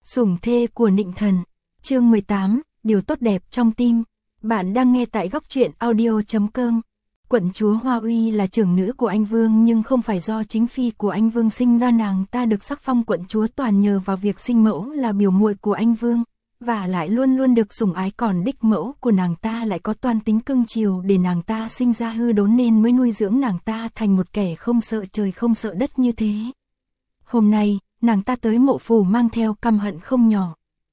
Sủng thê của Nịnh Thần, chương 18, điều tốt đẹp trong tim. Bạn đang nghe tại góc truyện audio.com. Quận chúa Hoa Uy là trưởng nữ của anh Vương, nhưng không phải do chính phi của anh Vương sinh ra. Nàng ta được sắc phong quận chúa toàn nhờ vào việc sinh mẫu là biểu muội của anh Vương, và lại luôn luôn được sủng ái, còn đích mẫu của nàng ta lại có toan tính cưng chiều, để nàng ta sinh ra hư đốn nên mới nuôi dưỡng nàng ta thành một kẻ không sợ trời không sợ đất như thế. Hôm nay, nàng ta tới Mộ phủ mang theo căm hận không nhỏ.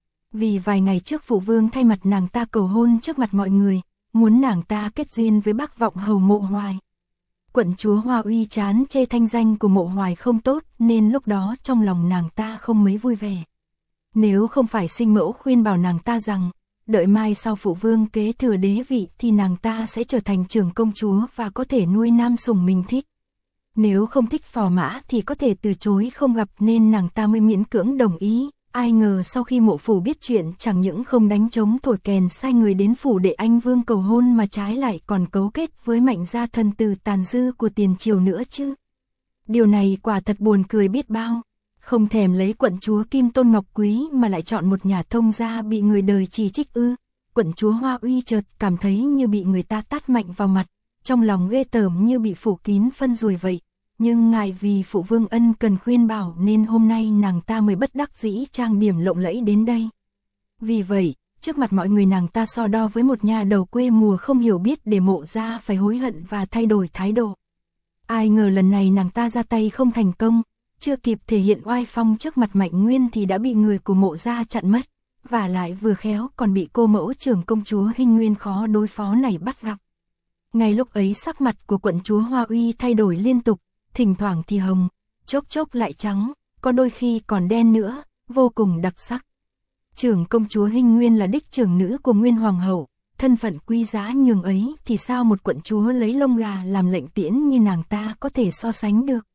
Vì vài ngày trước phụ vương thay mặt nàng ta cầu hôn trước mặt mọi người, muốn nàng ta kết duyên với bác vọng hầu Mộ Hoài. Quận chúa Hoa Uy chán chê thanh danh của Mộ Hoài không tốt, nên lúc đó trong lòng nàng ta không mấy vui vẻ. Nếu không phải sinh mẫu khuyên bảo nàng ta rằng, đợi mai sau phụ vương kế thừa đế vị thì nàng ta sẽ trở thành trưởng công chúa và có thể nuôi nam sủng mình thích. Nếu không thích phò mã thì có thể từ chối không gặp, nên nàng ta mới miễn cưỡng đồng ý. Ai ngờ sau khi Mộ phủ biết chuyện, chẳng những không đánh trống thổi kèn sai người đến phủ để anh Vương cầu hôn, mà trái lại còn cấu kết với Mạnh gia thần tử tàn dư của tiền triều nữa chứ. Điều này quả thật buồn cười biết bao. Không thèm lấy quận chúa Kim Tôn Ngọc Quý mà lại chọn một nhà thông gia bị người đời chỉ trích ư? Quận chúa Hoa Uy chợt cảm thấy như bị người ta tát mạnh vào mặt, trong lòng ghê tởm như bị phủ kín phân ruồi vậy. Nhưng ngại vì phụ vương ân cần khuyên bảo nên hôm nay nàng ta mới bất đắc dĩ trang điểm lộng lẫy đến đây. Vì vậy, trước mặt mọi người nàng ta so đo với một nhà đầu quê mùa không hiểu biết, để Mộ gia phải hối hận và thay đổi thái độ. Ai ngờ lần này nàng ta ra tay không thành công, chưa kịp thể hiện oai phong trước mặt Mạnh Nguyên thì đã bị người của Mộ gia chặn mất, và lại vừa khéo còn bị cô mẫu trưởng công chúa Hinh Nguyên khó đối phó này bắt gặp. Ngay lúc ấy sắc mặt của quận chúa Hoa Uy thay đổi liên tục, thỉnh thoảng thì hồng, chốc chốc lại trắng, có đôi khi còn đen nữa, vô cùng đặc sắc. Trưởng công chúa Hinh Nguyên là đích trưởng nữ của Nguyên Hoàng hậu, thân phận quý giá nhường ấy thì sao một quận chúa lấy lông gà làm lệnh tiễn như nàng ta có thể so sánh được.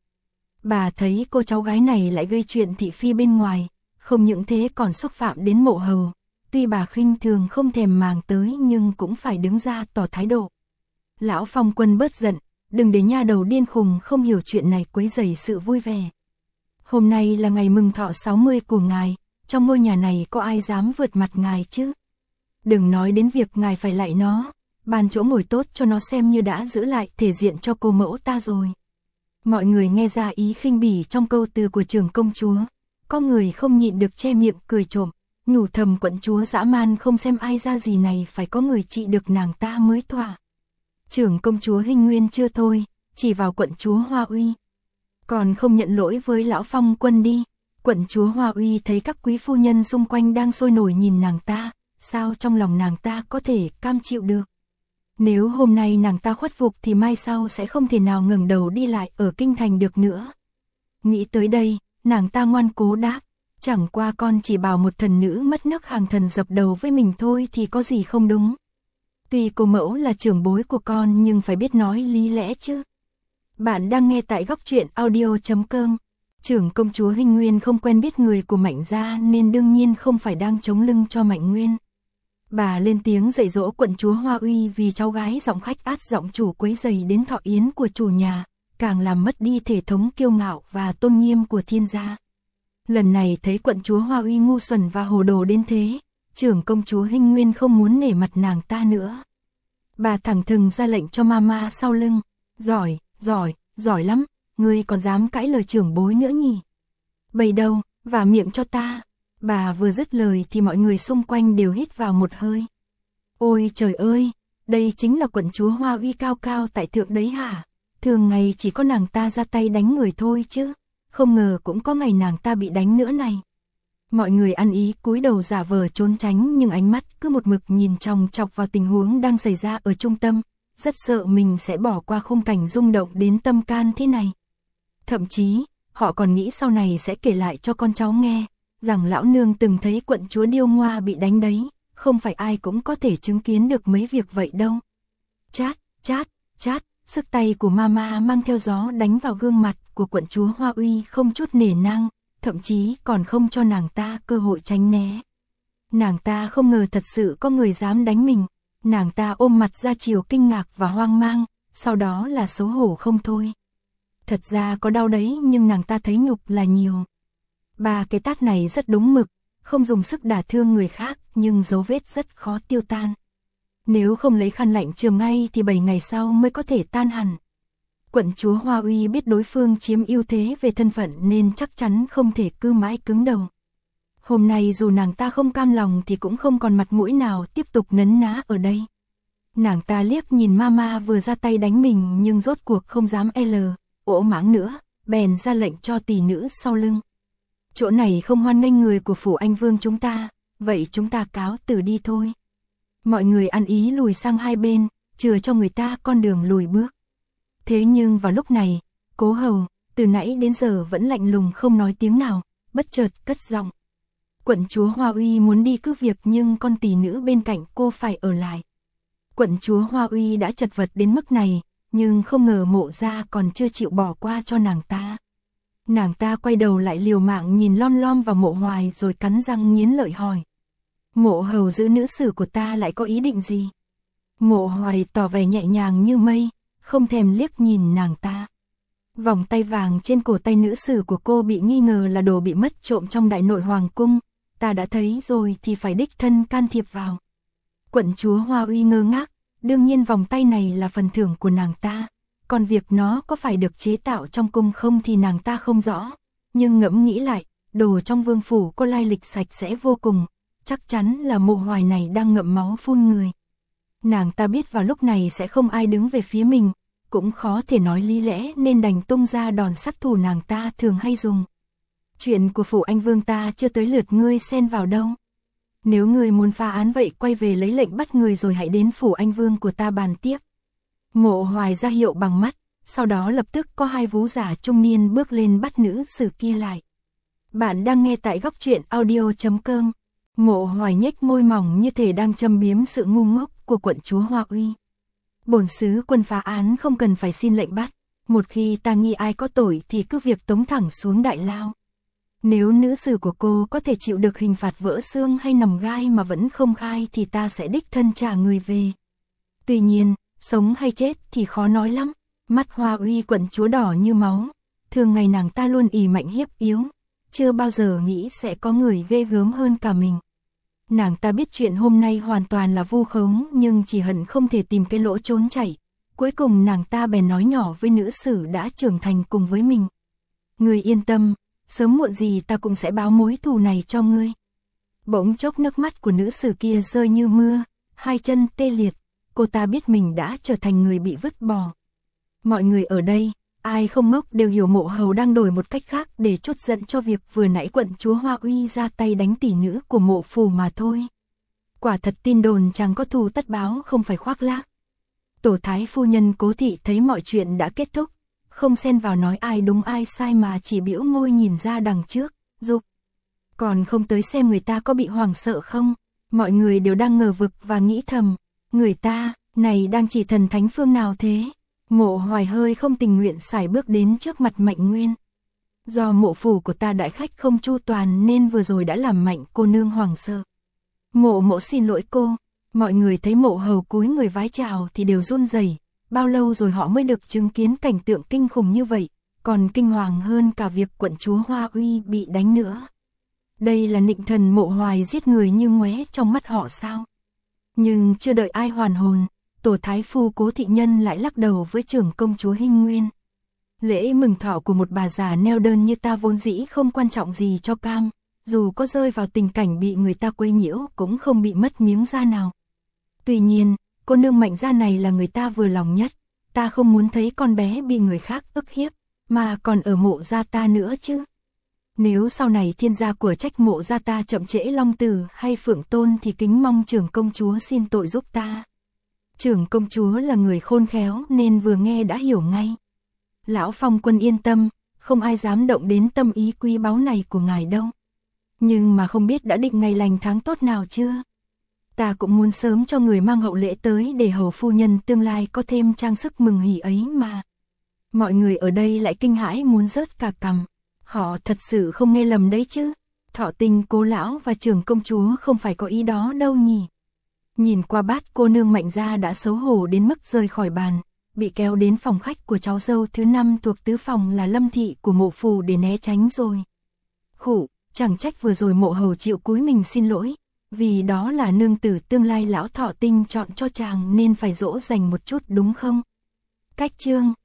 Bà thấy cô cháu gái này lại gây chuyện thị phi bên ngoài, không những thế còn xúc phạm đến Mộ hầu. Tuy bà khinh thường không thèm màng tới nhưng cũng phải đứng ra tỏ thái độ. Lão Phong Quân bớt giận, đừng để nha đầu điên khùng không hiểu chuyện này quấy rầy sự vui vẻ. Hôm nay là ngày mừng thọ 60 của ngài, trong ngôi nhà này có ai dám vượt mặt ngài chứ? Đừng nói đến việc ngài phải lạy nó, bàn chỗ ngồi tốt cho nó xem như đã giữ lại thể diện cho cô mẫu ta rồi. Mọi người nghe ra ý khinh bỉ trong câu từ của trưởng công chúa, có người không nhịn được che miệng cười trộm, nhủ thầm quận chúa dã man không xem ai ra gì này, phải có người trị được nàng ta mới thỏa. Trưởng công chúa Hinh Nguyên chưa thôi, chỉ vào quận chúa Hoa Uy. Còn không nhận lỗi với lão Phong Quân đi. Quận chúa Hoa Uy thấy các quý phu nhân xung quanh đang sôi nổi nhìn nàng ta, sao trong lòng nàng ta có thể cam chịu được. Nếu hôm nay nàng ta khuất phục thì mai sau sẽ không thể nào ngẩng đầu đi lại ở kinh thành được nữa. Nghĩ tới đây, nàng ta ngoan cố đáp, chẳng qua con chỉ bảo một thần nữ mất nấc hàng thần dập đầu với mình thôi thì có gì không đúng. Tuy cô mẫu là trưởng bối của con nhưng phải biết nói lý lẽ chứ. Bạn đang nghe tại góc truyện audio.com. Trưởng công chúa Hinh Nguyên không quen biết người của Mạnh gia nên đương nhiên không phải đang chống lưng cho Mạnh Nguyên. Bà lên tiếng dạy dỗ quận chúa Hoa Uy vì cháu gái giọng khách át giọng chủ quấy rầy đến thọ yến của chủ nhà, càng làm mất đi thể thống kiêu ngạo và tôn nghiêm của thiên gia. Lần này thấy quận chúa Hoa Uy ngu xuẩn và hồ đồ đến thế, trưởng công chúa Hinh Nguyên không muốn nể mặt nàng ta nữa. Bà thẳng thừng ra lệnh cho mama sau lưng, giỏi lắm, ngươi còn dám cãi lời trưởng bối nữa nhỉ? Bày đâu, vả miệng cho ta. Bà vừa dứt lời thì mọi người xung quanh đều hít vào một hơi. Ôi trời ơi, đây chính là quận chúa Hoa Uy cao cao tại thượng đấy hả? Thường ngày chỉ có nàng ta ra tay đánh người thôi chứ, không ngờ cũng có ngày nàng ta bị đánh nữa này. Mọi người ăn ý cúi đầu giả vờ trốn tránh, nhưng ánh mắt cứ một mực nhìn chòng chọc vào tình huống đang xảy ra ở trung tâm, rất sợ mình sẽ bỏ qua khung cảnh rung động đến tâm can thế này. Thậm chí, họ còn nghĩ sau này sẽ kể lại cho con cháu nghe, rằng lão nương từng thấy quận chúa Điêu Ngoa bị đánh đấy, không phải ai cũng có thể chứng kiến được mấy việc vậy đâu. Chát, sức tay của mama mang theo gió đánh vào gương mặt của quận chúa Hoa Uy không chút nể nang, thậm chí còn không cho nàng ta cơ hội tránh né. Nàng ta không ngờ thật sự có người dám đánh mình, nàng ta ôm mặt ra chiều kinh ngạc và hoang mang, sau đó là xấu hổ không thôi. Thật ra có đau đấy nhưng nàng ta thấy nhục là nhiều. Ba cái tát này rất đúng mực, không dùng sức đả thương người khác, nhưng dấu vết rất khó tiêu tan. Nếu không lấy khăn lạnh chườm ngay thì 7 ngày sau mới có thể tan hẳn. Quận chúa Hoa Uy biết đối phương chiếm ưu thế về thân phận nên chắc chắn không thể cứ mãi cứng đầu. Hôm nay dù nàng ta không cam lòng thì cũng không còn mặt mũi nào tiếp tục nấn ná ở đây. Nàng ta liếc nhìn Mama vừa ra tay đánh mình nhưng rốt cuộc không dám ỗ máng nữa, bèn ra lệnh cho tỷ nữ sau lưng. Chỗ này không hoan nghênh người của phủ Anh Vương chúng ta, vậy chúng ta cáo từ đi thôi. Mọi người ăn ý lùi sang hai bên, chừa cho người ta con đường lùi bước. Thế nhưng vào lúc này, Cố Hầu, từ nãy đến giờ vẫn lạnh lùng không nói tiếng nào, bất chợt cất giọng. Quận chúa Hoa Uy muốn đi cứ việc nhưng con tỷ nữ bên cạnh cô phải ở lại. Quận chúa Hoa Uy đã chật vật đến mức này, nhưng không ngờ Mộ gia còn chưa chịu bỏ qua cho nàng ta. Nàng ta quay đầu lại liều mạng nhìn lom lom vào Mộ Hoài rồi cắn răng nghiến lợi hỏi. Mộ hầu giữ nữ sử của ta lại có ý định gì? Mộ Hoài tỏ vẻ nhẹ nhàng như mây, không thèm liếc nhìn nàng ta. Vòng tay vàng trên cổ tay nữ sử của cô bị nghi ngờ là đồ bị mất trộm trong đại nội hoàng cung, ta đã thấy rồi thì phải đích thân can thiệp vào. Quận chúa Hoa Uy ngơ ngác, đương nhiên vòng tay này là phần thưởng của nàng ta, còn việc nó có phải được chế tạo trong cung không thì nàng ta không rõ, nhưng ngẫm nghĩ lại, đồ trong vương phủ có lai lịch sạch sẽ vô cùng, chắc chắn là Mộ Hoài này đang ngậm máu phun người. Nàng ta biết vào lúc này sẽ không ai đứng về phía mình, cũng khó thể nói lý lẽ nên đành tung ra đòn sát thủ nàng ta thường hay dùng. Chuyện của phủ Anh Vương ta chưa tới lượt ngươi xen vào đâu. Nếu ngươi muốn phá án vậy quay về lấy lệnh bắt người rồi hãy đến phủ Anh Vương của ta bàn tiếp. Mộ Hoài ra hiệu bằng mắt, sau đó lập tức có hai vú giả trung niên bước lên bắt nữ sử kia lại. Bạn đang nghe tại góc truyện audio.com. Mộ Hoài nhếch môi mỏng như thể đang châm biếm sự ngu ngốc của quận chúa Hoa Uy. Bổn sứ quân phá án không cần phải xin lệnh bắt, một khi ta nghi ai có tội thì cứ việc tống thẳng xuống đại lao. Nếu nữ sử của cô có thể chịu được hình phạt vỡ xương hay nằm gai mà vẫn không khai thì ta sẽ đích thân trả người về. Tuy nhiên, sống hay chết thì khó nói lắm, mắt Hoa Uy quận chúa đỏ như máu, thường ngày nàng ta luôn ỷ mạnh hiếp yếu, chưa bao giờ nghĩ sẽ có người ghê gớm hơn cả mình. Nàng ta biết chuyện hôm nay hoàn toàn là vu khống nhưng chỉ hận không thể tìm cái lỗ trốn chạy. Cuối cùng nàng ta bèn nói nhỏ với nữ sử đã trưởng thành cùng với mình. Ngươi yên tâm, sớm muộn gì ta cũng sẽ báo mối thù này cho ngươi. Bỗng chốc nước mắt của nữ sử kia rơi như mưa, hai chân tê liệt, cô ta biết mình đã trở thành người bị vứt bỏ. Mọi người ở đây, ai không ngốc đều hiểu Mộ Hầu đang đổi một cách khác để chốt giận cho việc vừa nãy quận chúa Hoa Uy ra tay đánh tỷ nữ của Mộ phủ mà thôi. Quả thật tin đồn chẳng có thù tất báo không phải khoác lác. Tổ thái phu nhân Cố thị thấy mọi chuyện đã kết thúc, không xen vào nói ai đúng ai sai mà chỉ bĩu môi nhìn ra đằng trước, dục. Còn không tới xem người ta có bị hoảng sợ không, mọi người đều đang ngờ vực và nghĩ thầm, người ta, này đang chỉ thần thánh phương nào thế? Mộ Hoài hơi không tình nguyện sải bước đến trước mặt Mạnh Nguyên. Do mộ phủ của ta đại khách không chu toàn nên vừa rồi đã làm Mạnh cô nương hoảng sợ. Mộ xin lỗi cô. Mọi người thấy Mộ Hầu cúi người vái chào thì đều run rẩy. Bao lâu rồi họ mới được chứng kiến cảnh tượng kinh khủng như vậy, còn kinh hoàng hơn cả việc quận chúa Hoa Uy bị đánh nữa. Đây là nịnh thần Mộ Hoài giết người như ngoé trong mắt họ sao? Nhưng chưa đợi ai hoàn hồn, tổ thái phu Cố thị nhân lại lắc đầu với trưởng công chúa Hinh Nguyên. Lễ mừng thọ của một bà già neo đơn như ta vốn dĩ không quan trọng gì cho cam, dù có rơi vào tình cảnh bị người ta quấy nhiễu cũng không bị mất miếng da nào. Tuy nhiên, cô nương Mạnh gia này là người ta vừa lòng nhất, ta không muốn thấy con bé bị người khác ức hiếp, mà còn ở Mộ gia ta nữa chứ. Nếu sau này thiên gia của trách Mộ gia ta chậm trễ Long Tử hay Phượng Tôn thì kính mong trưởng công chúa xin tội giúp ta. Trưởng công chúa là người khôn khéo nên vừa nghe đã hiểu ngay. Lão Phong quân yên tâm, không ai dám động đến tâm ý quý báu này của ngài đâu. Nhưng mà không biết đã định ngày lành tháng tốt nào chưa? Ta cũng muốn sớm cho người mang hậu lễ tới để hầu phu nhân tương lai có thêm trang sức mừng hỉ ấy mà. Mọi người ở đây lại kinh hãi muốn rớt cả cằm. Họ thật sự không nghe lầm đấy chứ. Thọ Tinh Cố lão và trưởng công chúa không phải có ý đó đâu nhỉ. Nhìn qua bát cô nương Mạnh gia đã xấu hổ đến mức rời khỏi bàn, bị kéo đến phòng khách của cháu dâu thứ 5 thuộc tứ phòng là Lâm thị của Mộ phủ để né tránh rồi. Khụ, chẳng trách vừa rồi Mộ Hầu chịu cúi mình xin lỗi, vì đó là nương tử tương lai lão Thọ Tinh chọn cho chàng nên phải dỗ dành một chút đúng không? Cách chương